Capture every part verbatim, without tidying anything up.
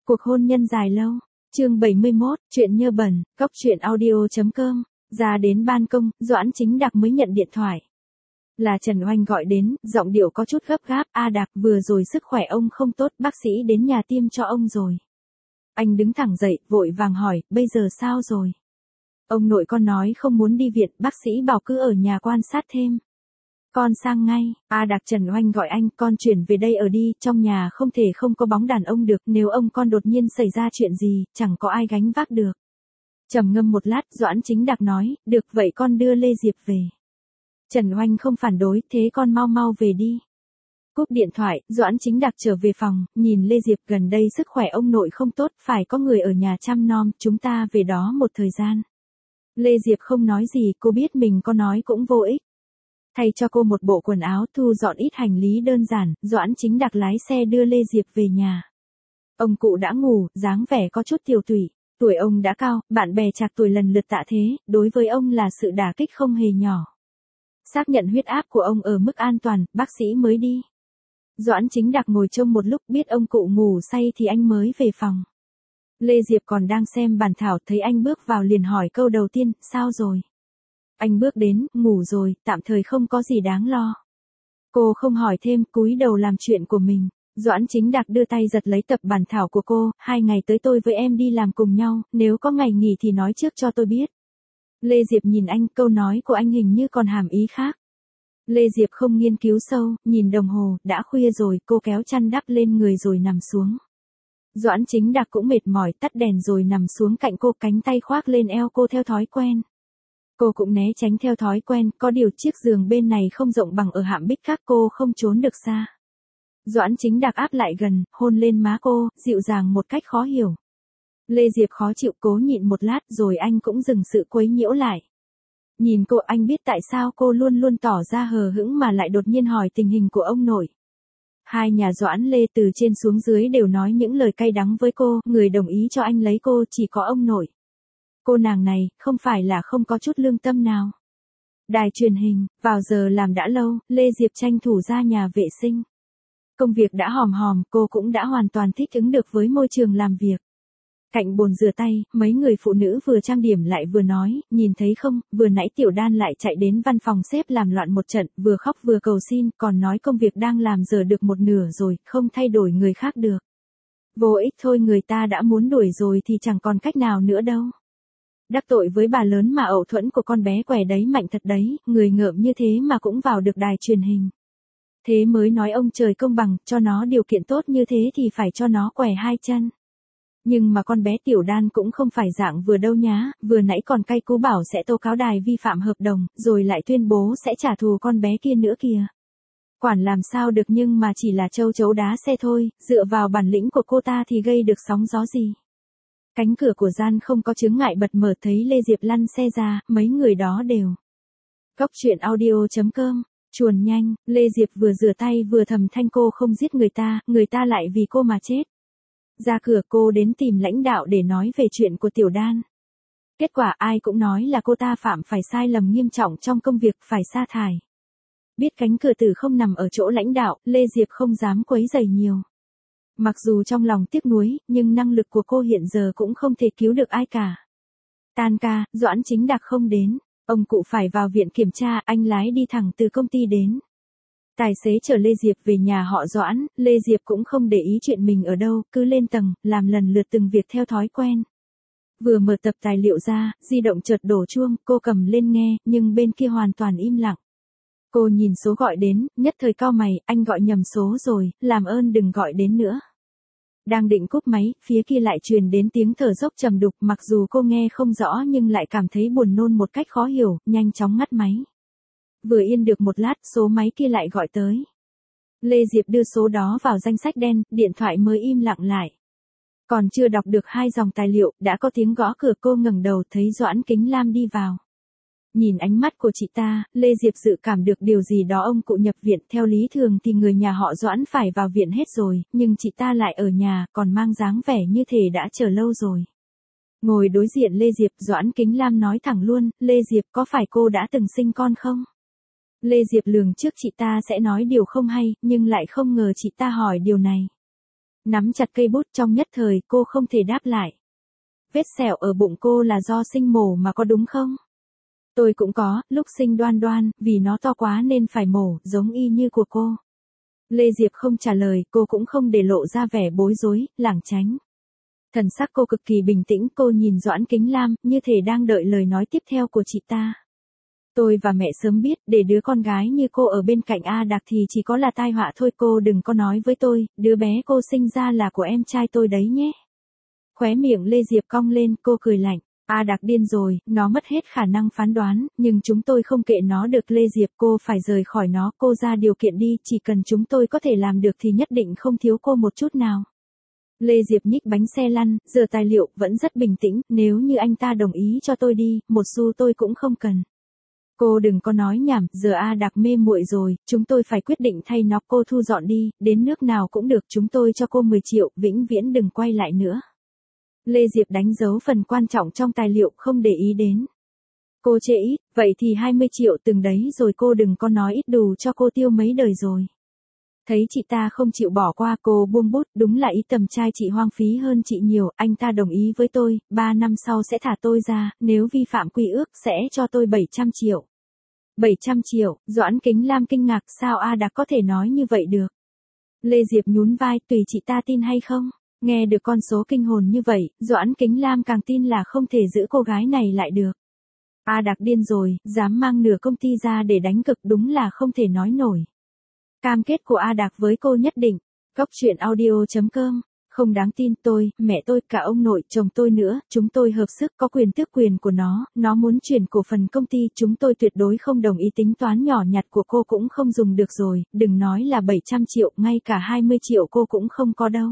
Cuộc hôn nhân dài lâu. Chương bảy mươi mốt, chuyện nhơ bẩn, cóc truyện audio chấm com. Ra đến ban công, Doãn Chính Đạc mới nhận điện thoại. Là Trần Oanh gọi đến, giọng điệu có chút gấp gáp. A Đạc, vừa rồi sức khỏe ông không tốt, bác sĩ đến nhà tiêm cho ông rồi. Anh đứng thẳng dậy, vội vàng hỏi, bây giờ sao rồi? Ông nội con nói không muốn đi viện, bác sĩ bảo cứ ở nhà quan sát thêm. Con sang ngay. A Đạc. Trần Oanh gọi anh, con chuyển về đây ở đi, trong nhà không thể không có bóng đàn ông được, nếu ông con đột nhiên xảy ra chuyện gì, chẳng có ai gánh vác được. Trầm ngâm một lát, Doãn Chính Đạc nói, được vậy con đưa Lê Diệp về. Trần Oanh không phản đối, thế con mau mau về đi. Cúp điện thoại, Doãn Chính Đạc trở về phòng, nhìn Lê Diệp, gần đây sức khỏe ông nội không tốt, phải có người ở nhà chăm nom, chúng ta về đó một thời gian. Lê Diệp không nói gì, cô biết mình có nói cũng vô ích. Thay cho cô một bộ quần áo, thu dọn ít hành lý đơn giản, Doãn Chính Đạc lái xe đưa Lê Diệp về nhà. Ông cụ đã ngủ, dáng vẻ có chút tiều tụy, tuổi ông đã cao, bạn bè trạc tuổi lần lượt tạ thế, đối với ông là sự đả kích không hề nhỏ. Xác nhận huyết áp của ông ở mức an toàn, bác sĩ mới đi. Doãn Chính Đạc ngồi trông một lúc, biết ông cụ ngủ say thì anh mới về phòng. Lê Diệp còn đang xem bản thảo, thấy anh bước vào liền hỏi câu đầu tiên, sao rồi? Anh bước đến, ngủ rồi, tạm thời không có gì đáng lo. Cô không hỏi thêm, cúi đầu làm chuyện của mình. Doãn Chính Đạc đưa tay giật lấy tập bản thảo của cô, hai ngày tới tôi với em đi làm cùng nhau, nếu có ngày nghỉ thì nói trước cho tôi biết. Lê Diệp nhìn anh, câu nói của anh hình như còn hàm ý khác. Lê Diệp không nghiên cứu sâu, nhìn đồng hồ, đã khuya rồi, cô kéo chăn đắp lên người rồi nằm xuống. Doãn Chính Đạc cũng mệt mỏi, tắt đèn rồi nằm xuống cạnh cô, cánh tay khoác lên eo cô theo thói quen. Cô cũng né tránh theo thói quen, có điều chiếc giường bên này không rộng bằng ở hạm Bích Các, cô không trốn được xa. Doãn Chính Đạc áp lại gần, hôn lên má cô, dịu dàng một cách khó hiểu. Lê Diệp khó chịu, cố nhịn một lát rồi anh cũng dừng sự quấy nhiễu lại. Nhìn cô, anh biết tại sao cô luôn luôn tỏ ra hờ hững mà lại đột nhiên hỏi tình hình của ông nội. Hai nhà Doãn Lê từ trên xuống dưới đều nói những lời cay đắng với cô, người đồng ý cho anh lấy cô chỉ có ông nội. Cô nàng này, không phải là không có chút lương tâm nào. Đài truyền hình, vào giờ làm đã lâu, Lê Diệp tranh thủ ra nhà vệ sinh. Công việc đã hòm hòm, cô cũng đã hoàn toàn thích ứng được với môi trường làm việc. Cạnh bồn rửa tay, mấy người phụ nữ vừa trang điểm lại vừa nói, nhìn thấy không, vừa nãy Tiểu Đan lại chạy đến văn phòng sếp làm loạn một trận, vừa khóc vừa cầu xin, còn nói công việc đang làm giờ được một nửa rồi, không thay đổi người khác được. Vô ích thôi, người ta đã muốn đuổi rồi thì chẳng còn cách nào nữa đâu. Đắc tội với bà lớn mà ẩu thuẫn của con bé què đấy mạnh thật đấy, người ngợm như thế mà cũng vào được đài truyền hình. Thế mới nói ông trời công bằng, cho nó điều kiện tốt như thế thì phải cho nó què hai chân. Nhưng mà con bé Tiểu Đan cũng không phải dạng vừa đâu nhá, vừa nãy còn cay cú bảo sẽ tố cáo đài vi phạm hợp đồng, rồi lại tuyên bố sẽ trả thù con bé kia nữa kìa. Quản làm sao được, nhưng mà chỉ là châu chấu đá xe thôi, dựa vào bản lĩnh của cô ta thì gây được sóng gió gì. Cánh cửa của gian không có chướng ngại bật mở, thấy Lê Diệp lăn xe ra, mấy người đó đều. Cóc truyện audio chấm com, chuồn nhanh, Lê Diệp vừa rửa tay vừa thầm thanh cô không giết người ta, người ta lại vì cô mà chết. Ra cửa cô đến tìm lãnh đạo để nói về chuyện của Tiểu Đan. Kết quả ai cũng nói là cô ta phạm phải sai lầm nghiêm trọng trong công việc, phải sa thải. Biết cánh cửa tử không nằm ở chỗ lãnh đạo, Lê Diệp không dám quấy rầy nhiều. Mặc dù trong lòng tiếc nuối, nhưng năng lực của cô hiện giờ cũng không thể cứu được ai cả. Tan ca, Doãn Chính Đạc không đến, ông cụ phải vào viện kiểm tra, anh lái đi thẳng từ công ty đến. Tài xế chở Lê Diệp về nhà họ Doãn, Lê Diệp cũng không để ý chuyện mình ở đâu, cứ lên tầng, làm lần lượt từng việc theo thói quen. Vừa mở tập tài liệu ra, di động chợt đổ chuông, cô cầm lên nghe, nhưng bên kia hoàn toàn im lặng. Cô nhìn số gọi đến, nhất thời cau mày, anh gọi nhầm số rồi, làm ơn đừng gọi đến nữa. Đang định cúp máy, phía kia lại truyền đến tiếng thở dốc trầm đục, mặc dù cô nghe không rõ nhưng lại cảm thấy buồn nôn một cách khó hiểu, nhanh chóng ngắt máy. Vừa yên được một lát, số máy kia lại gọi tới. Lê Diệp đưa số đó vào danh sách đen, điện thoại mới im lặng lại. Còn chưa đọc được hai dòng tài liệu, đã có tiếng gõ cửa, cô ngẩng đầu thấy Doãn Kính Lam đi vào. Nhìn ánh mắt của chị ta, Lê Diệp dự cảm được điều gì đó, ông cụ nhập viện, theo lý thường thì người nhà họ Doãn phải vào viện hết rồi, nhưng chị ta lại ở nhà, còn mang dáng vẻ như thể đã chờ lâu rồi. Ngồi đối diện Lê Diệp, Doãn Kính Lam nói thẳng luôn, Lê Diệp có phải cô đã từng sinh con không? Lê Diệp lường trước chị ta sẽ nói điều không hay, nhưng lại không ngờ chị ta hỏi điều này. nắm chặt cây bút trong nhất thời cô không thể đáp lại. Vết sẹo ở bụng cô là do sinh mổ mà có đúng không? Tôi cũng có, lúc sinh Đoan Đoan, vì nó to quá nên phải mổ, giống y như của cô. Lê Diệp không trả lời, cô cũng không để lộ ra vẻ bối rối, lảng tránh. Thần sắc cô cực kỳ bình tĩnh, cô nhìn Doãn Kính Lam, như thể đang đợi lời nói tiếp theo của chị ta. Tôi và mẹ sớm biết, để đứa con gái như cô ở bên cạnh A Đạc thì chỉ có là tai họa thôi, cô đừng có nói với tôi, đứa bé cô sinh ra là của em trai tôi đấy nhé. Khóe miệng Lê Diệp cong lên, cô cười lạnh. A Đạc điên rồi, nó mất hết khả năng phán đoán, nhưng chúng tôi không kệ nó được. Lê Diệp, cô phải rời khỏi nó, cô ra điều kiện đi, chỉ cần chúng tôi có thể làm được thì nhất định không thiếu cô một chút nào. Lê Diệp nhích bánh xe lăn, giờ tài liệu, vẫn rất bình tĩnh, nếu như anh ta đồng ý cho tôi đi, một xu tôi cũng không cần. Cô đừng có nói nhảm, giờ A Đạc mê muội rồi, chúng tôi phải quyết định thay nó, cô thu dọn đi, đến nước nào cũng được, chúng tôi cho cô mười triệu, vĩnh viễn đừng quay lại nữa. Lê Diệp đánh dấu phần quan trọng trong tài liệu, không để ý đến. Cô chê ít, vậy thì hai mươi triệu từng đấy rồi, cô đừng có nói ít, đủ cho cô tiêu mấy đời rồi. Thấy chị ta không chịu bỏ qua, cô buông bút, đúng là ý tầm trai chị hoang phí hơn chị nhiều, anh ta đồng ý với tôi, ba năm sau sẽ thả tôi ra, nếu vi phạm quy ước sẽ cho tôi bảy trăm triệu. bảy trăm triệu, Doãn Kính Lam kinh ngạc, sao A Đạc có thể nói như vậy được? Lê Diệp nhún vai, tùy chị ta tin hay không? Nghe được con số kinh hồn như vậy, Doãn Kính Lam càng tin là không thể giữ cô gái này lại được. A Đạc điên rồi, dám mang nửa công ty ra để đánh cực, đúng là không thể nói nổi. Cam kết của A Đạc với cô nhất định. Cóc truyện audio chấm com. Không đáng tin, tôi, mẹ tôi, cả ông nội, chồng tôi nữa, chúng tôi hợp sức, có quyền tước quyền của nó, nó muốn chuyển cổ phần công ty, chúng tôi tuyệt đối không đồng ý, tính toán nhỏ nhặt của cô cũng không dùng được rồi, đừng nói là bảy trăm triệu, ngay cả hai mươi triệu cô cũng không có đâu.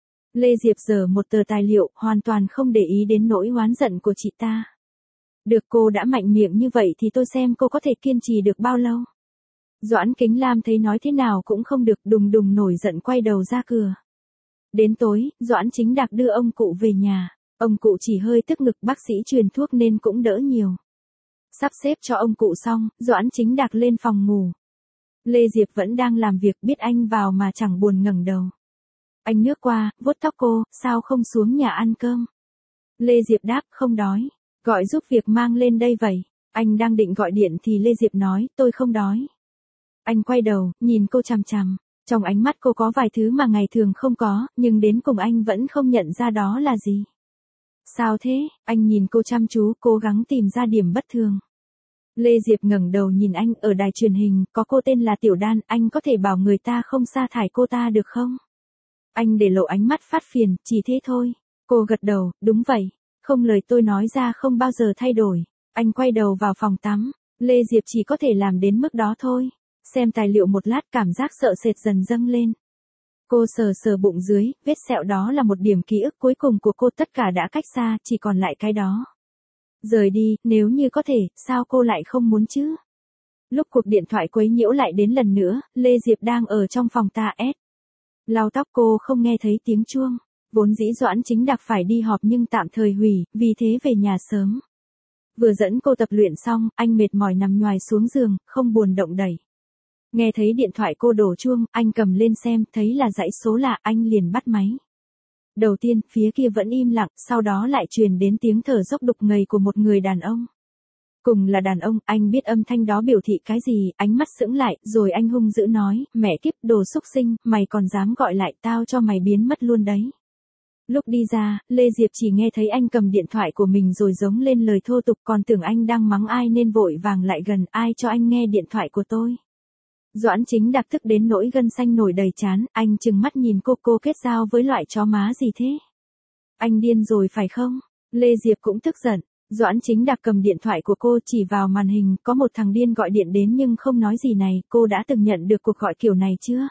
Lê Diệp giở một tờ tài liệu, hoàn toàn không để ý đến nỗi oán giận của chị ta. Được, cô đã mạnh miệng như vậy thì tôi xem cô có thể kiên trì được bao lâu. Doãn Kính Lam thấy nói thế nào cũng không được, đùng đùng nổi giận quay đầu ra cửa. Đến tối, Doãn Chính Đạc đưa ông cụ về nhà. Ông cụ chỉ hơi tức ngực, bác sĩ truyền thuốc nên cũng đỡ nhiều. Sắp xếp cho ông cụ xong, Doãn Chính Đạc lên phòng ngủ. Lê Diệp vẫn đang làm việc, biết anh vào mà chẳng buồn ngẩng đầu. Anh nước qua, vuốt tóc cô, sao không xuống nhà ăn cơm? Lê Diệp đáp, không đói. Gọi giúp việc mang lên đây vậy. Anh đang định gọi điện thì Lê Diệp nói, tôi không đói. Anh quay đầu, nhìn cô chằm chằm. Trong ánh mắt cô có vài thứ mà ngày thường không có, nhưng đến cùng anh vẫn không nhận ra đó là gì. Sao thế? Anh nhìn cô chăm chú, cố gắng tìm ra điểm bất thường. Lê Diệp ngẩng đầu nhìn anh, ở đài truyền hình, có cô tên là Tiểu Đan, anh có thể bảo người ta không sa thải cô ta được không? Anh để lộ ánh mắt phát phiền, chỉ thế thôi. Cô gật đầu, đúng vậy. Không, lời tôi nói ra không bao giờ thay đổi. Anh quay đầu vào phòng tắm. Lê Diệp chỉ có thể làm đến mức đó thôi. Xem tài liệu một lát, cảm giác sợ sệt dần dâng lên. Cô sờ sờ bụng dưới, vết sẹo đó là một điểm ký ức cuối cùng của cô, tất cả đã cách xa, chỉ còn lại cái đó. Rời đi, nếu như có thể, sao cô lại không muốn chứ? Lúc cuộc điện thoại quấy nhiễu lại đến lần nữa, Lê Diệp đang ở trong phòng ta ét. Lau tóc, cô không nghe thấy tiếng chuông. Vốn dĩ Doãn Chính Đạc phải đi họp nhưng tạm thời hủy, vì thế về nhà sớm. Vừa dẫn cô tập luyện xong, anh mệt mỏi nằm nhoài xuống giường, không buồn động đẩy. Nghe thấy điện thoại cô đổ chuông, anh cầm lên xem, thấy là dãy số lạ, anh liền bắt máy. Đầu tiên, phía kia vẫn im lặng, sau đó lại truyền đến tiếng thở dốc đục ngầu của một người đàn ông. Cùng là đàn ông, anh biết âm thanh đó biểu thị cái gì, ánh mắt sững lại, rồi anh hung dữ nói, mẹ kiếp, đồ xúc sinh, mày còn dám gọi lại, tao cho mày biến mất luôn đấy. Lúc đi ra, Lê Diệp chỉ nghe thấy anh cầm điện thoại của mình rồi giống lên lời thô tục, còn tưởng anh đang mắng ai nên vội vàng lại gần, ai cho anh nghe điện thoại của tôi. Doãn Chính Đạc tức đến nỗi gân xanh nổi đầy trán, anh trừng mắt nhìn cô, cô kết giao với loại chó má gì thế? Anh điên rồi phải không? Lê Diệp cũng tức giận. Doãn Chính Đạc cầm điện thoại của cô chỉ vào màn hình, có một thằng điên gọi điện đến nhưng không nói gì này, cô đã từng nhận được cuộc gọi kiểu này chưa?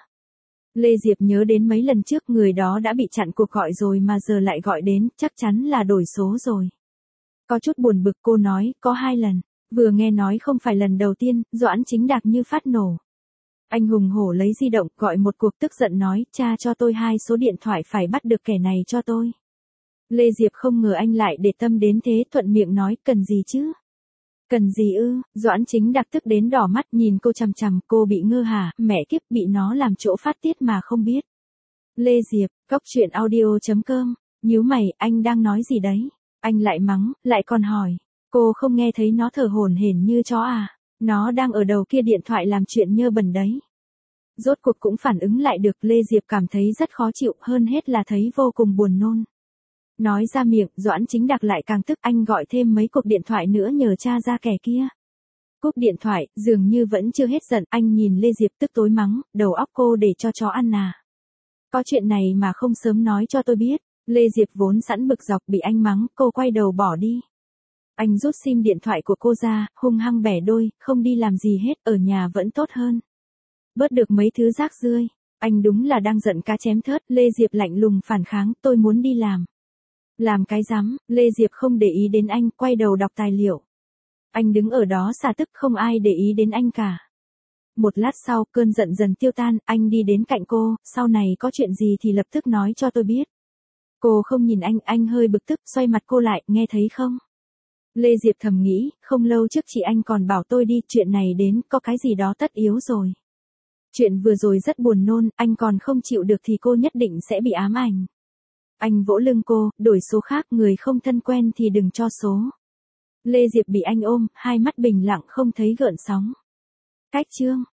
Lê Diệp nhớ đến mấy lần trước người đó đã bị chặn cuộc gọi rồi mà giờ lại gọi đến, chắc chắn là đổi số rồi. Có chút buồn bực, cô nói, có hai lần. Vừa nghe nói không phải lần đầu tiên, Doãn Chính Đạc như phát nổ. Anh hùng hổ lấy di động, gọi một cuộc, tức giận nói, cha cho tôi hai số điện thoại, phải bắt được kẻ này cho tôi. Lê Diệp không ngờ anh lại để tâm đến thế, thuận miệng nói, cần gì chứ? Cần gì ư? Doãn Chính Đạc tức đến đỏ mắt, nhìn cô chằm chằm, cô bị ngơ hả, mẹ kiếp, bị nó làm chỗ phát tiết mà không biết. Lê Diệp, cốc truyện audio chấm com, nhíu mày, anh đang nói gì đấy? Anh lại mắng, lại còn hỏi. Cô không nghe thấy nó thở hổn hển như chó à? Nó đang ở đầu kia điện thoại làm chuyện nhơ bẩn đấy. Rốt cuộc cũng phản ứng lại được, Lê Diệp cảm thấy rất khó chịu, hơn hết là thấy vô cùng buồn nôn. Nói ra miệng, Doãn Chính Đặc lại càng tức, anh gọi thêm mấy cuộc điện thoại nữa nhờ tra ra kẻ kia. Cúp điện thoại, dường như vẫn chưa hết giận, anh nhìn Lê Diệp tức tối mắng, đầu óc cô để cho chó ăn à. Có chuyện này mà không sớm nói cho tôi biết. Lê Diệp vốn sẵn bực dọc, bị anh mắng, cô quay đầu bỏ đi. Anh rút sim điện thoại của cô ra, hung hăng bẻ đôi, không đi làm gì hết, ở nhà vẫn tốt hơn. Bớt được mấy thứ rác rưởi. Anh đúng là đang giận cá chém thớt. Lê Diệp lạnh lùng phản kháng, tôi muốn đi làm. Làm cái rắm, Lê Diệp không để ý đến anh, quay đầu đọc tài liệu. Anh đứng ở đó xả tức, không ai để ý đến anh cả. Một lát sau, cơn giận dần tiêu tan, anh đi đến cạnh cô, sau này có chuyện gì thì lập tức nói cho tôi biết. Cô không nhìn anh, anh hơi bực tức, xoay mặt cô lại, nghe thấy không? Lê Diệp thầm nghĩ, không lâu trước chị anh còn bảo tôi đi, chuyện này đến, có cái gì đó tất yếu rồi. Chuyện vừa rồi rất buồn nôn, anh còn không chịu được thì cô nhất định sẽ bị ám ảnh. Anh vỗ lưng cô, đổi số khác, người không thân quen thì đừng cho số. Lê Diệp bị anh ôm, hai mắt bình lặng không thấy gợn sóng. Cách chương.